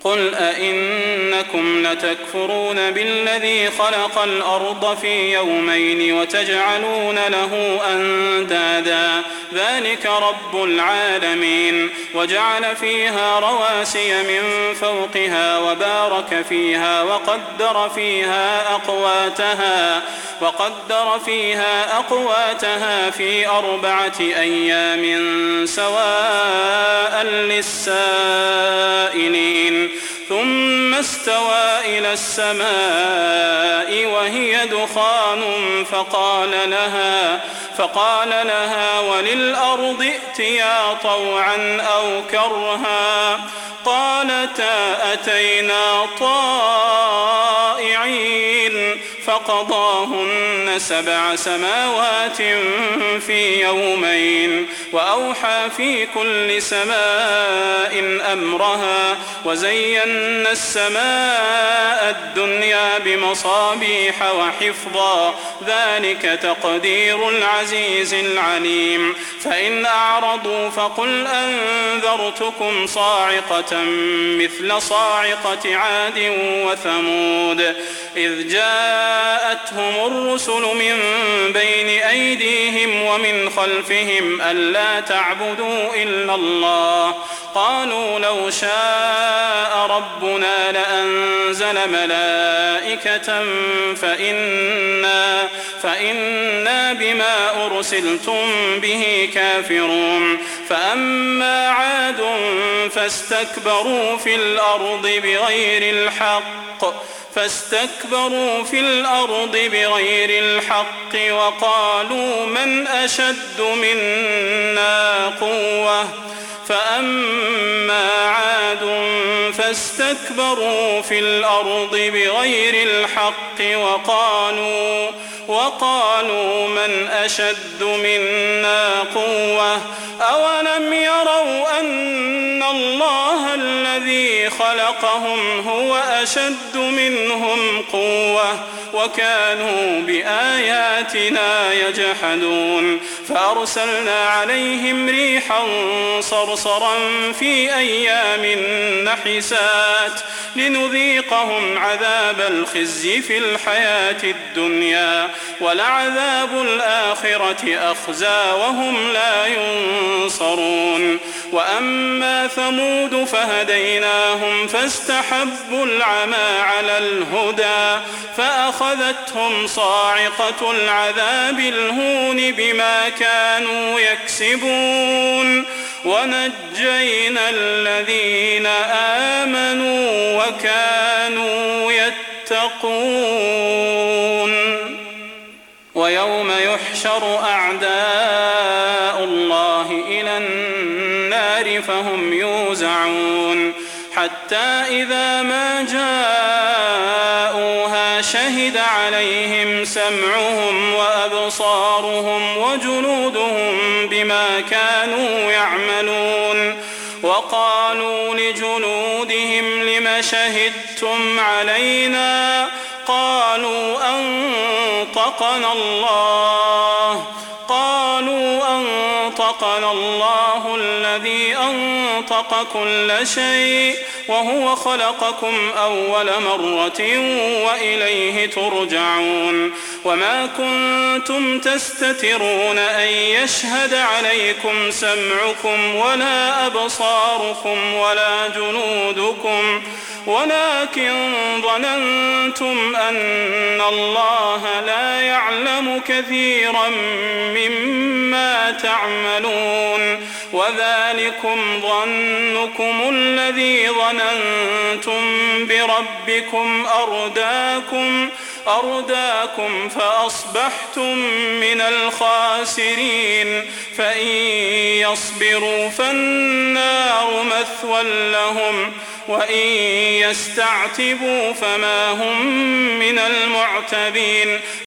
قل أئنكم لتكفرون بالذي خلق الأرض في يومين وتجعلون له أندادا ذلك رب العالمين وجعل فيها رواسي من فوقها وبارك فيها وقدر فيها أقواتها في 4 أيام سواء للسائلين ثم استوى إلى السماء وهي دخان فقال لها وللأرض ائتيا طوعا أو كرها قالتا أتينا طائعين فقضاهن 7 سماوات في يومين وأوحى في كل سماء أمرها وزينا السماء الدنيا بمصابيح وحفظا ذلك تقدير العزيز العليم فإن أعرضوا فقل أنذرتكم صاعقة مثل صاعقة عاد وثمود إذ جاءتهم الرسل من بين أيديهم ومن خلفهم ألا تعبدوا إلا الله قالوا لو شاء ربنا لأنزل ملائكة فإنا بما أرسلتم به كافرون فأما عاد فاستكبروا في الأرض بغير الحق وقالوا من أشد منا قوة فأما عاد فاستكبروا في الأرض بغير الحق وقالوا من أشد منا قوة أولم يروا أن الله الذي خلقهم هو أشد منهم قوة وكانوا بآياتنا يجحدون فأرسلنا عليهم ريحا صرصرا في أيام نحسات لنذيقهم عذاب الخزي في الحياة الدنيا ولعذاب الآخرة أخزى وهم لا ينصرون وأما ثمود فهديناهم فاستحبوا العمى على الهدى فأخذتهم صاعقة العذاب الهون بما كانوا يكسبون ونجينا الذين آمنوا وكانوا يتقون ويوم يحشر أعداء الله إلى النار فهم يوزعون حتى إذا ما جاءوها شهد عليهم سمعهم وأبصارهم وجلودهم بما كانوا يعملون وقالوا لجلودهم لم شهدتم علينا قالوا أنطقنا الله الذي أنطق كل شيء وهو خلقكم أول مرة وإليه ترجعون وما كنتم تستترون أن يشهد عليكم سمعكم ولا أبصاركم ولا جنودكم ولكن ظننتم أن الله لا يعلم كثيرا مما تعملون وذلكم ظنكم الذي ظننتم بربكم أرداكم فأصبحتم من الخاسرين فإن يصبروا فالنار مثوى لهم وإن يستعتبوا فما هم من المعتبين